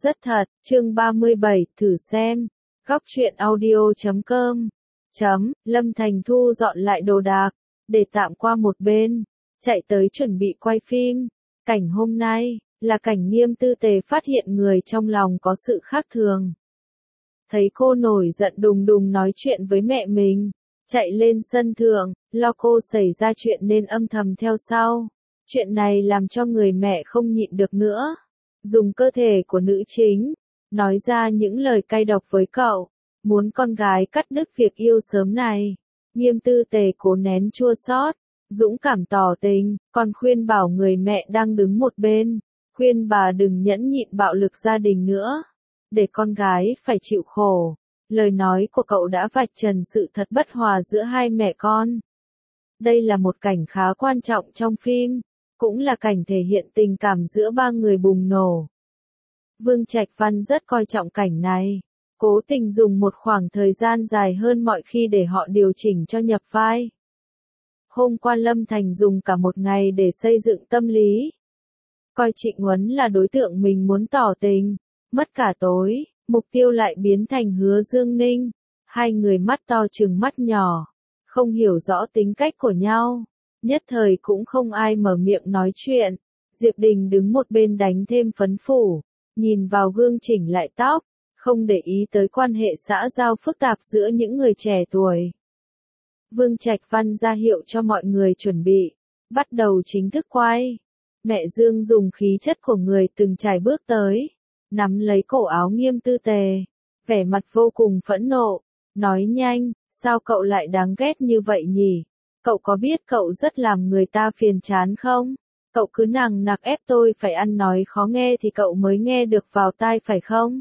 rất thật, chương 37, thử xem. Góc truyện audio.com. Lâm Thành thu dọn lại đồ đạc, để tạm qua một bên, chạy tới chuẩn bị quay phim. Cảnh hôm nay, là cảnh Nghiêm Tư Tề phát hiện người trong lòng có sự khác thường. Thấy cô nổi giận đùng đùng nói chuyện với mẹ mình, chạy lên sân thượng, lo cô xảy ra chuyện nên âm thầm theo sau. Chuyện này làm cho người mẹ không nhịn được nữa. Dùng cơ thể của nữ chính, nói ra những lời cay độc với cậu, muốn con gái cắt đứt việc yêu sớm này. Nghiêm Tư Tề cố nén chua xót, dũng cảm tỏ tình, còn khuyên bảo người mẹ đang đứng một bên, khuyên bà đừng nhẫn nhịn bạo lực gia đình nữa, để con gái phải chịu khổ. Lời nói của cậu đã vạch trần sự thật bất hòa giữa hai mẹ con. Đây là một cảnh khá quan trọng trong phim, cũng là cảnh thể hiện tình cảm giữa ba người bùng nổ. Vương Trạch Văn rất coi trọng cảnh này, cố tình dùng một khoảng thời gian dài hơn mọi khi để họ điều chỉnh cho nhập vai. Hôm qua Lâm Thành dùng cả một ngày để xây dựng tâm lý. Coi Trịnh Huấn là đối tượng mình muốn tỏ tình, mất cả tối, mục tiêu lại biến thành Hứa Dương Ninh. Hai người mắt to trừng mắt nhỏ, không hiểu rõ tính cách của nhau, nhất thời cũng không ai mở miệng nói chuyện. Diệp Đình đứng một bên đánh thêm phấn phủ, nhìn vào gương chỉnh lại tóc, không để ý tới quan hệ xã giao phức tạp giữa những người trẻ tuổi. Vương Trạch Văn ra hiệu cho mọi người chuẩn bị, bắt đầu chính thức quay. Mẹ Dương dùng khí chất của người từng trải bước tới, nắm lấy cổ áo Nghiêm Tư Tề, vẻ mặt vô cùng phẫn nộ, nói nhanh, sao cậu lại đáng ghét như vậy nhỉ? Cậu có biết cậu rất làm người ta phiền chán không? Cậu cứ nằng nặc ép tôi phải ăn nói khó nghe thì cậu mới nghe được vào tai phải không?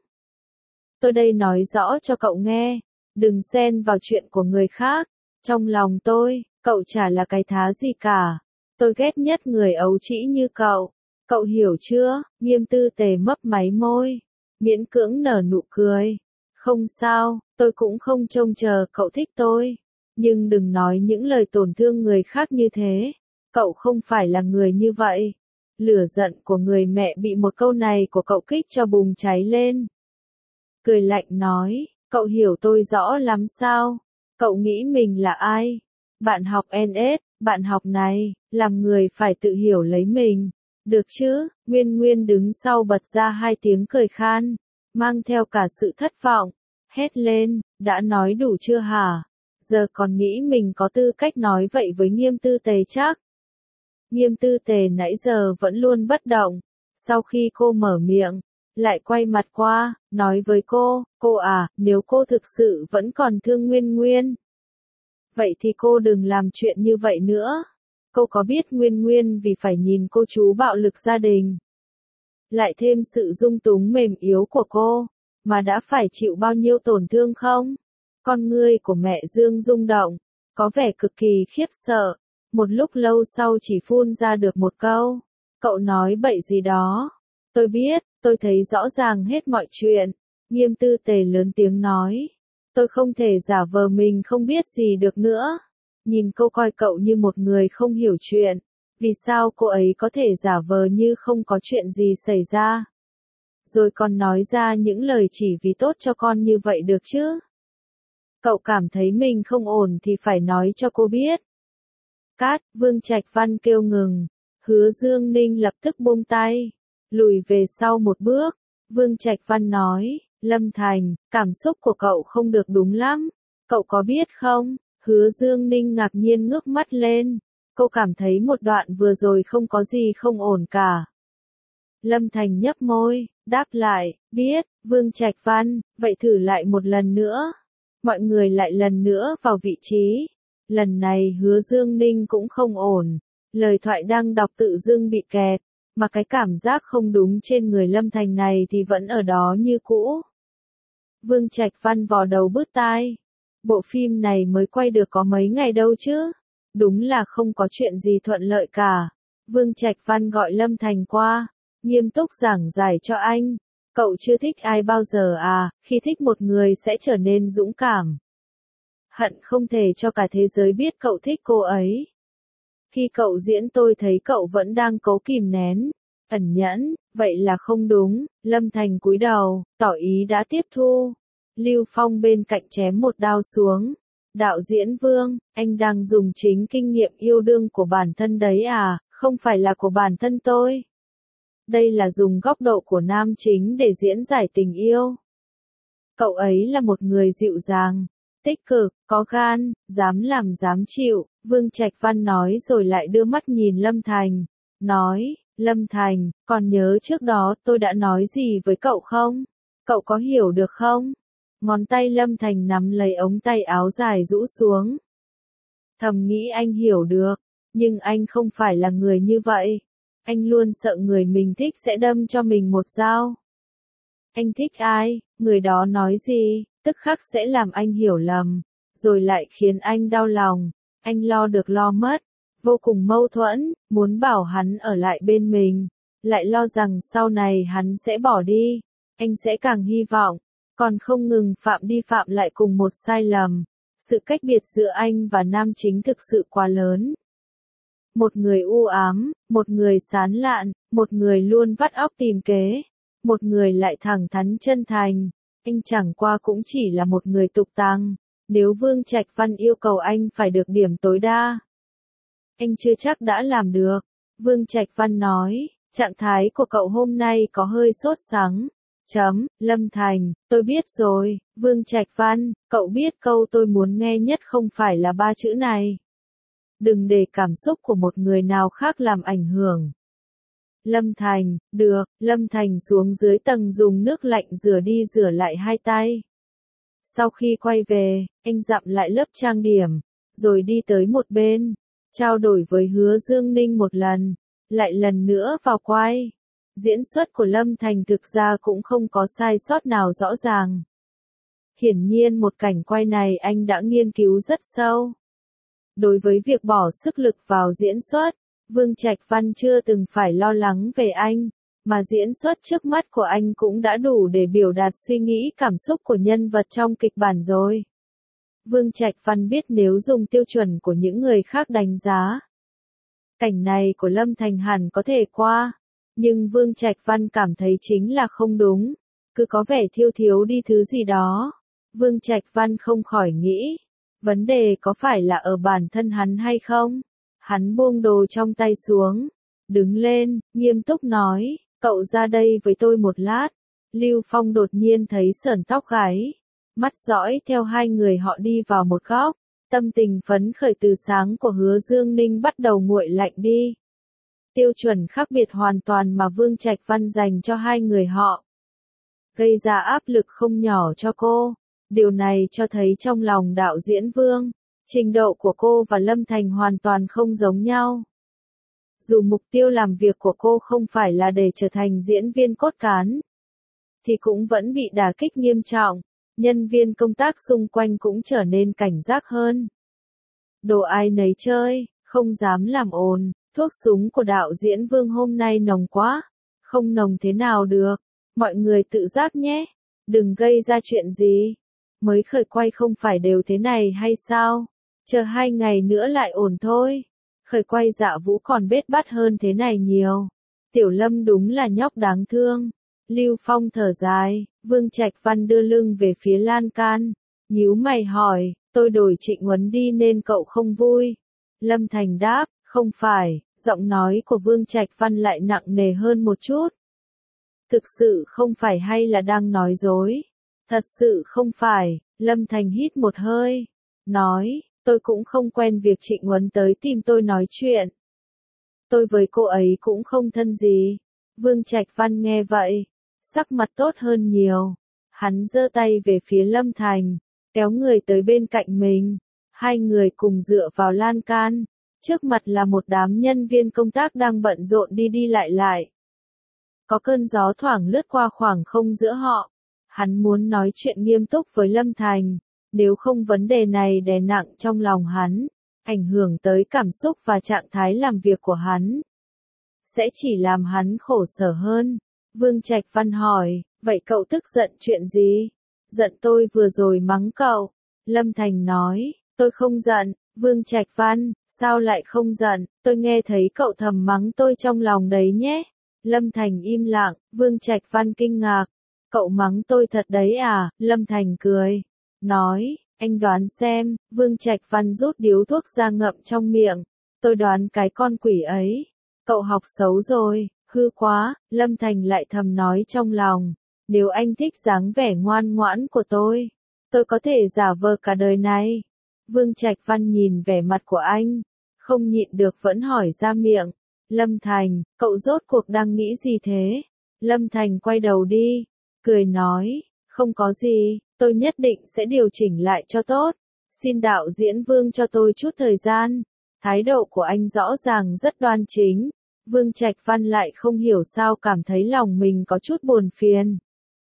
Tôi đây nói rõ cho cậu nghe, đừng xen vào chuyện của người khác. Trong lòng tôi, cậu chả là cái thá gì cả. Tôi ghét nhất người ấu trĩ như cậu. Cậu hiểu chưa? Nghiêm Tư Tề mấp máy môi, miễn cưỡng nở nụ cười. Không sao, tôi cũng không trông chờ cậu thích tôi. Nhưng đừng nói những lời tổn thương người khác như thế. Cậu không phải là người như vậy. Lửa giận của người mẹ bị một câu này của cậu kích cho bùng cháy lên. Cười lạnh nói, cậu hiểu tôi rõ lắm sao? Cậu nghĩ mình là ai? Bạn học NS, bạn học này, làm người phải tự hiểu lấy mình. Được chứ? Nguyên Nguyên đứng sau bật ra hai tiếng cười khan, mang theo cả sự thất vọng. Hét lên, đã nói đủ chưa hả? Giờ còn nghĩ mình có tư cách nói vậy với Nghiêm Tư Tề chắc? Nghiêm Tư Tề nãy giờ vẫn luôn bất động. Sau khi cô mở miệng, lại quay mặt qua, nói với cô à, nếu cô thực sự vẫn còn thương Nguyên Nguyên, vậy thì cô đừng làm chuyện như vậy nữa. Cô có biết Nguyên Nguyên vì phải nhìn cô chú bạo lực gia đình, lại thêm sự dung túng mềm yếu của cô, mà đã phải chịu bao nhiêu tổn thương không? Con ngươi của mẹ Dương rung động, có vẻ cực kỳ khiếp sợ, một lúc lâu sau chỉ phun ra được một câu, cậu nói bậy gì đó. Tôi biết, tôi thấy rõ ràng hết mọi chuyện. Nghiêm Tư Tề lớn tiếng nói, tôi không thể giả vờ mình không biết gì được nữa. Nhìn cô coi cậu như một người không hiểu chuyện, vì sao cô ấy có thể giả vờ như không có chuyện gì xảy ra? Rồi còn nói ra những lời chỉ vì tốt cho con như vậy được chứ? Cậu cảm thấy mình không ổn thì phải nói cho cô biết. Cát, Vương Trạch Văn kêu ngừng, Hứa Dương Ninh lập tức buông tay, lùi về sau một bước. Vương Trạch Văn nói, Lâm Thành, cảm xúc của cậu không được đúng lắm, cậu có biết không? Hứa Dương Ninh ngạc nhiên ngước mắt lên, cô cảm thấy một đoạn vừa rồi không có gì không ổn cả. Lâm Thành nhấp môi, đáp lại, biết. Vương Trạch Văn, vậy thử lại một lần nữa. Mọi người lại lần nữa vào vị trí. Lần này Hứa Dương Ninh cũng không ổn, lời thoại đang đọc tự dưng bị kẹt, mà cái cảm giác không đúng trên người Lâm Thành này thì vẫn ở đó như cũ. Vương Trạch Văn vò đầu bứt tai. Bộ phim này mới quay được có mấy ngày đâu chứ? Đúng là không có chuyện gì thuận lợi cả. Vương Trạch Văn gọi Lâm Thành qua, nghiêm túc giảng giải cho anh. Cậu chưa thích ai bao giờ à, khi thích một người sẽ trở nên dũng cảm. Hận không thể cho cả thế giới biết cậu thích cô ấy. Khi cậu diễn tôi thấy cậu vẫn đang cố kìm nén, ẩn nhẫn, Vậy là không đúng, Lâm Thành cúi đầu, tỏ ý đã tiếp thu. Lưu Phong bên cạnh chém một đao xuống. Đạo diễn Vương, anh đang dùng chính kinh nghiệm yêu đương của bản thân đấy à, không phải là của bản thân tôi. Đây là dùng góc độ của nam chính để diễn giải tình yêu. Cậu ấy là một người dịu dàng, tích cực, có gan, dám làm dám chịu, Vương Trạch Văn nói rồi lại đưa mắt nhìn Lâm Thành. Nói, Lâm Thành, còn nhớ trước đó tôi đã nói gì với cậu không? Cậu có hiểu được không? Ngón tay Lâm Thành nắm lấy ống tay áo dài rũ xuống. Thầm nghĩ anh hiểu được, nhưng anh không phải là người như vậy. Anh luôn sợ người mình thích sẽ đâm cho mình một dao. Anh thích ai, người đó nói gì, tức khắc sẽ làm anh hiểu lầm, rồi lại khiến anh đau lòng. Anh lo được lo mất, vô cùng mâu thuẫn, muốn bảo hắn ở lại bên mình, lại lo rằng sau này hắn sẽ bỏ đi. Anh sẽ càng hy vọng, còn không ngừng phạm đi phạm lại cùng một sai lầm. Sự cách biệt giữa anh và nam chính thực sự quá lớn. Một người u ám, một người sán lạn, một người luôn vắt óc tìm kế, một người lại thẳng thắn chân thành. Anh chẳng qua cũng chỉ là một người tục tằng. Nếu Vương Trạch Văn yêu cầu anh phải được điểm tối đa, anh chưa chắc đã làm được. Vương Trạch Văn nói, trạng thái của cậu hôm nay có hơi sốt sắng. Lâm Thành, tôi biết rồi. Vương Trạch Văn, cậu biết câu tôi muốn nghe nhất không phải là 3 chữ này. Đừng để cảm xúc của một người nào khác làm ảnh hưởng. Lâm Thành, được. Lâm Thành xuống dưới tầng dùng nước lạnh rửa đi rửa lại hai tay. Sau khi quay về, anh dặm lại lớp trang điểm, rồi đi tới một bên, trao đổi với Hứa Dương Ninh một lần, lại lần nữa vào quay. Diễn xuất của Lâm Thành thực ra cũng không có sai sót nào rõ ràng. Hiển nhiên một cảnh quay này anh đã nghiên cứu rất sâu. Đối với việc bỏ sức lực vào diễn xuất, Vương Trạch Văn chưa từng phải lo lắng về anh, mà diễn xuất trước mắt của anh cũng đã đủ để biểu đạt suy nghĩ cảm xúc của nhân vật trong kịch bản rồi. Vương Trạch Văn biết nếu dùng tiêu chuẩn của những người khác đánh giá, cảnh này của Lâm Thành hẳn có thể qua, nhưng Vương Trạch Văn cảm thấy chính là không đúng, cứ có vẻ thiếu thiếu đi thứ gì đó. Vương Trạch Văn không khỏi nghĩ, vấn đề có phải là ở bản thân hắn hay không? Hắn buông đồ trong tay xuống, đứng lên, nghiêm túc nói, cậu ra đây với tôi một lát. Lưu Phong đột nhiên thấy sởn tóc gáy, mắt dõi theo hai người họ đi vào một góc, tâm tình phấn khởi từ sáng của Hứa Dương Ninh bắt đầu nguội lạnh đi. Tiêu chuẩn khác biệt hoàn toàn mà Vương Trạch Văn dành cho hai người họ, gây ra áp lực không nhỏ cho cô. Điều này cho thấy trong lòng đạo diễn Vương, trình độ của cô và Lâm Thành hoàn toàn không giống nhau. Dù mục tiêu làm việc của cô không phải là để trở thành diễn viên cốt cán, thì cũng vẫn bị đả kích nghiêm trọng. Nhân viên công tác xung quanh cũng trở nên cảnh giác hơn. Đồ ai nấy chơi, không dám làm ồn. Thuốc súng của đạo diễn Vương hôm nay nồng quá. Không nồng thế nào được. Mọi người tự giác nhé. Đừng gây ra chuyện gì. Mới khởi quay không phải đều thế này hay sao? Chờ 2 ngày nữa lại ổn thôi. Khởi quay Dạ Vũ còn bết bát hơn thế này nhiều. Tiểu Lâm đúng là nhóc đáng thương. Lưu Phong thở dài, Vương Trạch Văn đưa lưng về phía lan can, nhíu mày hỏi, tôi đổi Trịnh Huấn đi nên cậu không vui. Lâm Thành đáp, không phải, giọng nói của Vương Trạch Văn lại nặng nề hơn một chút. Thực sự không phải hay là đang nói dối? Thật sự không phải. Lâm Thành hít một hơi, nói, tôi cũng không quen việc Trịnh Huấn tới tìm tôi nói chuyện. Tôi với cô ấy cũng không thân gì. Vương Trạch Văn nghe vậy, sắc mặt tốt hơn nhiều. Hắn giơ tay về phía Lâm Thành, kéo người tới bên cạnh mình. Hai người cùng dựa vào lan can. Trước mặt là một đám nhân viên công tác đang bận rộn đi đi lại lại. Có cơn gió thoảng lướt qua khoảng không giữa họ. Hắn muốn nói chuyện nghiêm túc với Lâm Thành, nếu không vấn đề này đè nặng trong lòng hắn, ảnh hưởng tới cảm xúc và trạng thái làm việc của hắn, sẽ chỉ làm hắn khổ sở hơn. Vương Trạch Văn hỏi, vậy cậu tức giận chuyện gì? Giận tôi vừa rồi mắng cậu. Lâm Thành nói, tôi không giận. Vương Trạch Văn, sao lại không giận? Tôi nghe thấy cậu thầm mắng tôi trong lòng đấy nhé. Lâm Thành im lặng, Vương Trạch Văn kinh ngạc. Cậu mắng tôi thật đấy à? Lâm Thành cười. Nói, anh đoán xem, Vương Trạch Văn rút điếu thuốc ra ngậm trong miệng. Tôi đoán cái con quỷ ấy. Cậu học xấu rồi, hư quá, Lâm Thành lại thầm nói trong lòng. Nếu anh thích dáng vẻ ngoan ngoãn của tôi có thể giả vờ cả đời này. Vương Trạch Văn nhìn vẻ mặt của anh, không nhịn được vẫn hỏi ra miệng. Lâm Thành, cậu rốt cuộc đang nghĩ gì thế? Lâm Thành quay đầu đi, cười nói, không có gì, tôi nhất định sẽ điều chỉnh lại cho tốt. Xin đạo diễn Vương cho tôi chút thời gian. Thái độ của anh rõ ràng rất đoan chính. Vương Trạch Văn lại không hiểu sao cảm thấy lòng mình có chút buồn phiền.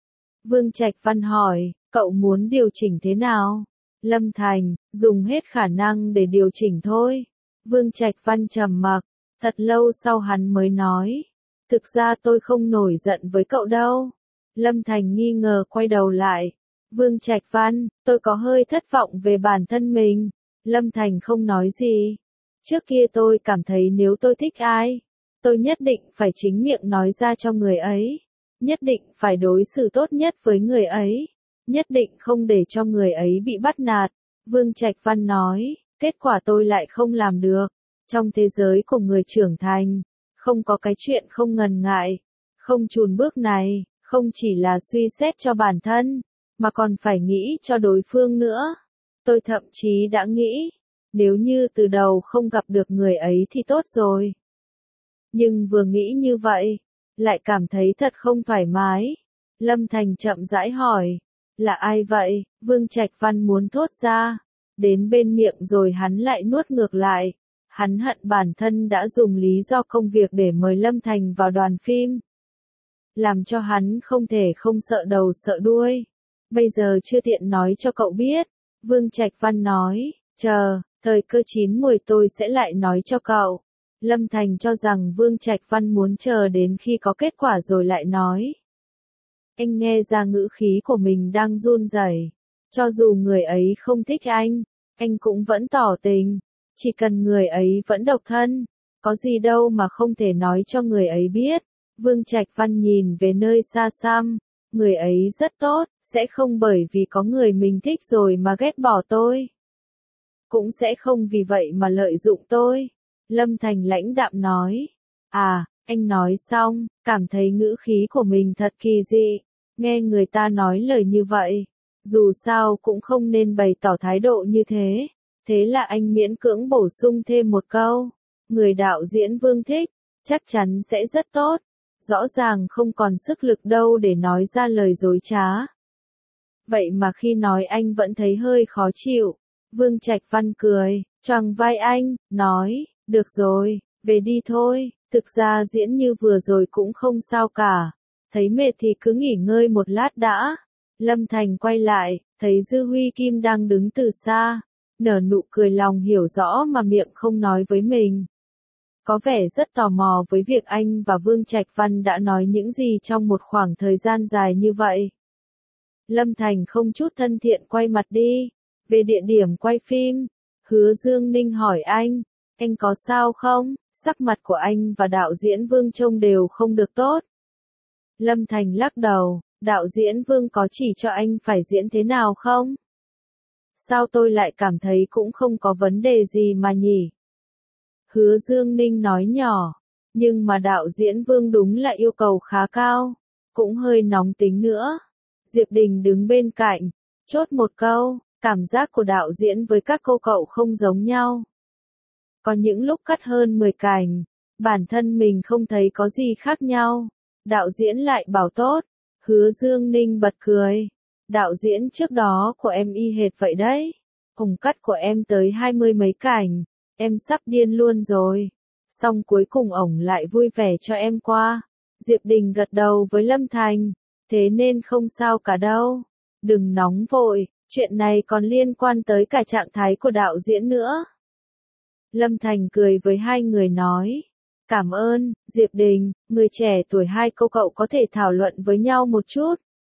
Vương Trạch Văn hỏi, cậu muốn điều chỉnh thế nào? Lâm Thành, dùng hết khả năng để điều chỉnh thôi. Vương Trạch Văn trầm mặc, thật lâu sau hắn mới nói, thực ra tôi không nổi giận với cậu đâu. Lâm Thành nghi ngờ quay đầu lại. Vương Trạch Văn, tôi có hơi thất vọng về bản thân mình. Lâm Thành không nói gì. Trước kia tôi cảm thấy nếu tôi thích ai, tôi nhất định phải chính miệng nói ra cho người ấy. Nhất định phải đối xử tốt nhất với người ấy. Nhất định không để cho người ấy bị bắt nạt. Vương Trạch Văn nói, kết quả tôi lại không làm được. Trong thế giới của người trưởng thành, không có cái chuyện không ngần ngại, không chùn bước này, không chỉ là suy xét cho bản thân, mà còn phải nghĩ cho đối phương nữa. Tôi thậm chí đã nghĩ, nếu như từ đầu không gặp được người ấy thì tốt rồi. Nhưng vừa nghĩ như vậy, lại cảm thấy thật không thoải mái. Lâm Thành chậm rãi hỏi, là ai vậy? Vương Trạch Văn muốn thốt ra, đến bên miệng rồi hắn lại nuốt ngược lại. Hắn hận bản thân đã dùng lý do công việc để mời Lâm Thành vào đoàn phim. Làm cho hắn không thể không sợ đầu sợ đuôi. Bây giờ chưa tiện nói cho cậu biết. Vương Trạch Văn nói, chờ, thời cơ chín muồi tôi sẽ lại nói cho cậu. Lâm Thành cho rằng Vương Trạch Văn muốn chờ đến khi có kết quả rồi lại nói. Anh nghe ra ngữ khí của mình đang run rẩy. Cho dù người ấy không thích anh cũng vẫn tỏ tình. Chỉ cần người ấy vẫn độc thân, có gì đâu mà không thể nói cho người ấy biết. Vương Trạch Văn nhìn về nơi xa xăm, người ấy rất tốt, sẽ không bởi vì có người mình thích rồi mà ghét bỏ tôi. Cũng sẽ không vì vậy mà lợi dụng tôi. Lâm Thành lãnh đạm nói. À, anh nói xong, cảm thấy ngữ khí của mình thật kỳ dị. Nghe người ta nói lời như vậy, dù sao cũng không nên bày tỏ thái độ như thế. Thế là anh miễn cưỡng bổ sung thêm một câu. Người đạo diễn Vương thích, chắc chắn sẽ rất tốt. Rõ ràng không còn sức lực đâu để nói ra lời dối trá. Vậy mà khi nói anh vẫn thấy hơi khó chịu. Vương Trạch Văn cười, choàng vai anh, nói, được rồi, về đi thôi. Thực ra diễn như vừa rồi cũng không sao cả. Thấy mệt thì cứ nghỉ ngơi một lát đã. Lâm Thành quay lại, thấy Dư Huy Kim đang đứng từ xa. Nở nụ cười lòng hiểu rõ mà miệng không nói với mình. Có vẻ rất tò mò với việc anh và Vương Trạch Văn đã nói những gì trong một khoảng thời gian dài như vậy. Lâm Thành không chút thân thiện quay mặt đi. Về địa điểm quay phim, Hứa Dương Ninh hỏi anh có sao không? Sắc mặt của anh và đạo diễn Vương trông đều không được tốt. Lâm Thành lắc đầu, đạo diễn Vương có chỉ cho anh phải diễn thế nào không? Sao tôi lại cảm thấy cũng không có vấn đề gì mà nhỉ? Hứa Dương Ninh nói nhỏ, nhưng mà đạo diễn Vương đúng là yêu cầu khá cao, cũng hơi nóng tính nữa. Diệp Đình đứng bên cạnh, chốt một câu, cảm giác của đạo diễn với các cô cậu không giống nhau. Có những lúc cắt hơn 10 cảnh, bản thân mình không thấy có gì khác nhau, đạo diễn lại bảo tốt. Hứa Dương Ninh bật cười, đạo diễn trước đó của em y hệt vậy đấy, cùng cắt của em tới 20 mấy cảnh, em sắp điên luôn rồi, xong cuối cùng ổng lại vui vẻ cho em qua. Diệp Đình gật đầu với Lâm Thành, thế nên không sao cả đâu, đừng nóng vội, chuyện này còn liên quan tới cả trạng thái của đạo diễn nữa. Lâm Thành cười với hai người nói, cảm ơn, Diệp Đình, người trẻ tuổi hai cô cậu có thể thảo luận với nhau một chút.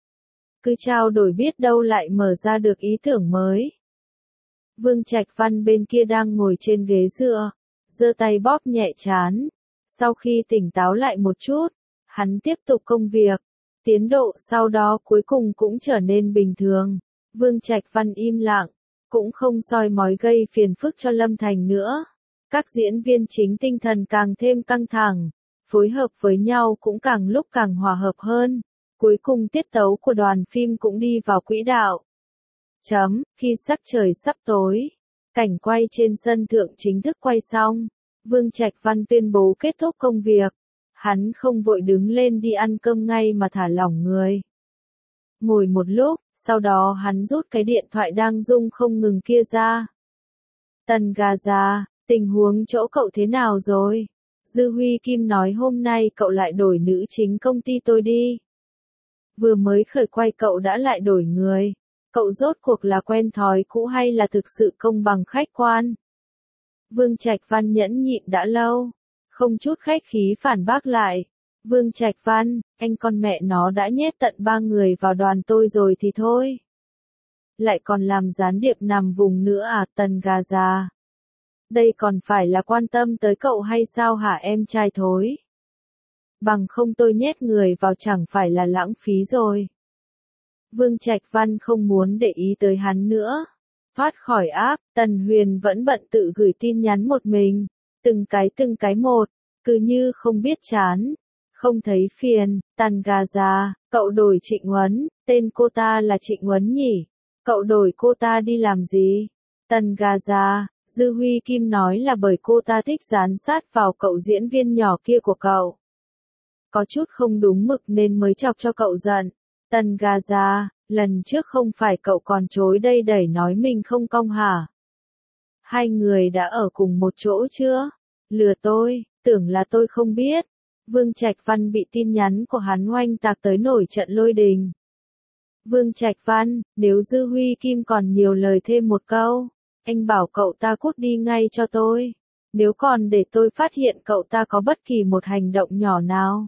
Cứ trao đổi biết đâu lại mở ra được ý tưởng mới. Vương Trạch Văn bên kia đang ngồi trên ghế dựa, giơ tay bóp nhẹ trán. Sau khi tỉnh táo lại một chút, Hắn tiếp tục công việc. Tiến độ sau đó cuối cùng cũng trở nên bình thường. Vương Trạch Văn im lặng, cũng không soi mói gây phiền phức cho Lâm Thành nữa. Các diễn viên chính tinh thần càng thêm căng thẳng, phối hợp với nhau cũng càng lúc càng hòa hợp hơn. Cuối cùng tiết tấu của đoàn phim cũng đi vào quỹ đạo. Khi sắc trời sắp tối, cảnh quay trên sân thượng chính thức quay xong, Vương Trạch Văn tuyên bố kết thúc công việc. Hắn không vội đứng lên đi ăn cơm ngay mà thả lỏng người. Ngồi một lúc, sau đó hắn rút cái điện thoại đang rung không ngừng kia ra. Tần Gà Già, tình huống chỗ cậu thế nào rồi? Dư Huy Kim nói hôm nay cậu lại đổi nữ chính công ty tôi đi. Vừa mới khởi quay cậu đã lại đổi người. Cậu rốt cuộc là quen thói cũ hay là thực sự công bằng khách quan? Vương Trạch Văn nhẫn nhịn đã lâu, không chút khách khí phản bác lại. Vương Trạch Văn, anh con mẹ nó đã nhét tận 3 người vào đoàn tôi rồi thì thôi. Lại còn làm gián điệp nằm vùng nữa à, Tần Gà Già? Đây còn phải là quan tâm tới cậu hay sao hả em trai thối? Bằng không tôi nhét người vào chẳng phải là lãng phí rồi. Vương Trạch Văn không muốn để ý tới hắn nữa. Thoát khỏi app, Tần Huyền vẫn bận tự gửi tin nhắn một mình. Từng cái một, cứ như không biết chán. Không thấy phiền. Tần Gà Già, cậu đổi Trịnh Uấn, tên cô ta là Trịnh Uấn nhỉ? Cậu đổi cô ta đi làm gì? Tần Gà Già, Dư Huy Kim nói là bởi cô ta thích dán sát vào cậu diễn viên nhỏ kia của cậu. Có chút không đúng mực nên mới chọc cho cậu giận. Tần Gà Già, lần trước không phải cậu còn chối đây đẩy nói mình không cong hả? Hai người đã ở cùng một chỗ chưa? Lừa tôi, tưởng là tôi không biết. Vương Trạch Văn bị tin nhắn của hắn oanh tạc tới nổi trận lôi đình. Vương Trạch Văn, nếu Dư Huy Kim còn nhiều lời thêm một câu, anh bảo cậu ta cút đi ngay cho tôi. Nếu còn để tôi phát hiện cậu ta có bất kỳ một hành động nhỏ nào,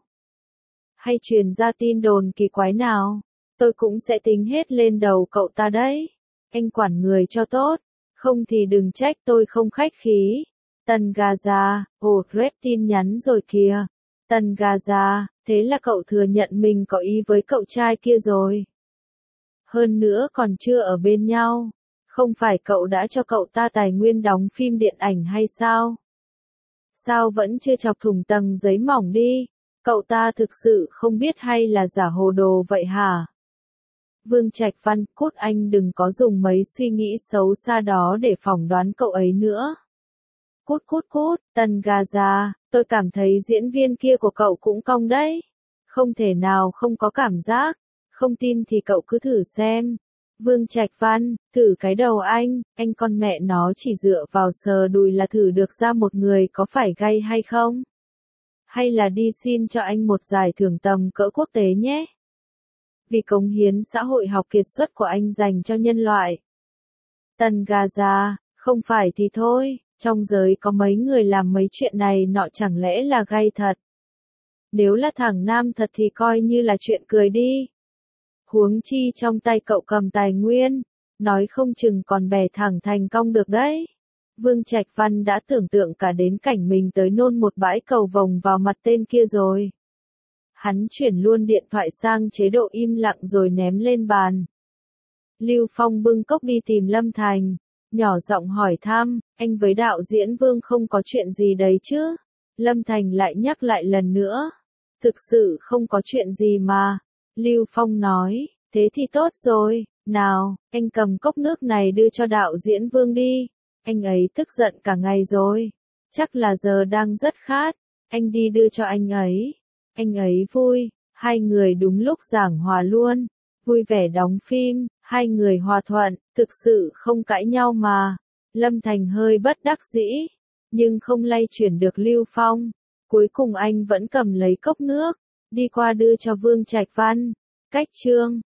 hay truyền ra tin đồn kỳ quái nào, tôi cũng sẽ tính hết lên đầu cậu ta đấy. Anh quản người cho tốt, không thì đừng trách tôi không khách khí. Tần Gà Già, rep tin nhắn rồi kìa. Tần Gà Già, thế là cậu thừa nhận mình có ý với cậu trai kia rồi. Hơn nữa còn chưa ở bên nhau. Không phải cậu đã cho cậu ta tài nguyên đóng phim điện ảnh hay sao? Sao vẫn chưa chọc thủng tầng giấy mỏng đi? Cậu ta thực sự không biết hay là giả hồ đồ vậy hả? Vương Trạch Văn, cút anh đừng có dùng mấy suy nghĩ xấu xa đó để phỏng đoán cậu ấy nữa. Cút, Tần Gà Già, tôi cảm thấy diễn viên kia của cậu cũng cong đấy. Không thể nào không có cảm giác. Không tin thì cậu cứ thử xem. Vương Trạch Văn, thử cái đầu anh con mẹ nó chỉ dựa vào sờ đùi là thử được ra một người có phải gay hay không? Hay là đi xin cho anh một giải thưởng tầm cỡ quốc tế nhé? Vì cống hiến xã hội học kiệt xuất của anh dành cho nhân loại. Tần Gà Già, không phải thì thôi, trong giới có mấy người làm mấy chuyện này nọ chẳng lẽ là gay thật? Nếu là thằng nam thật thì coi như là chuyện cười đi. Huống chi trong tay cậu cầm tài nguyên, nói không chừng còn bẻ thẳng thành cong được đấy. Vương Trạch Văn đã tưởng tượng cả đến cảnh mình tới nôn một bãi cầu vồng vào mặt tên kia rồi. Hắn chuyển luôn điện thoại sang chế độ im lặng rồi ném lên bàn. Lưu Phong bưng cốc đi tìm Lâm Thành, nhỏ giọng hỏi thăm, anh với đạo diễn Vương không có chuyện gì đấy chứ? Lâm Thành lại nhắc lại lần nữa. Thực sự không có chuyện gì mà. Lưu Phong nói, thế thì tốt rồi, nào, anh cầm cốc nước này đưa cho đạo diễn Vương đi. Anh ấy tức giận cả ngày rồi. Chắc là giờ đang rất khát. Anh đi đưa cho anh ấy. Anh ấy vui. Hai người đúng lúc giảng hòa luôn. Vui vẻ đóng phim. Hai người hòa thuận. Thực sự không cãi nhau mà. Lâm Thành hơi bất đắc dĩ. Nhưng không lay chuyển được Lưu Phong. Cuối cùng anh vẫn cầm lấy cốc nước. Đi qua đưa cho Vương Trạch Văn. Cách chương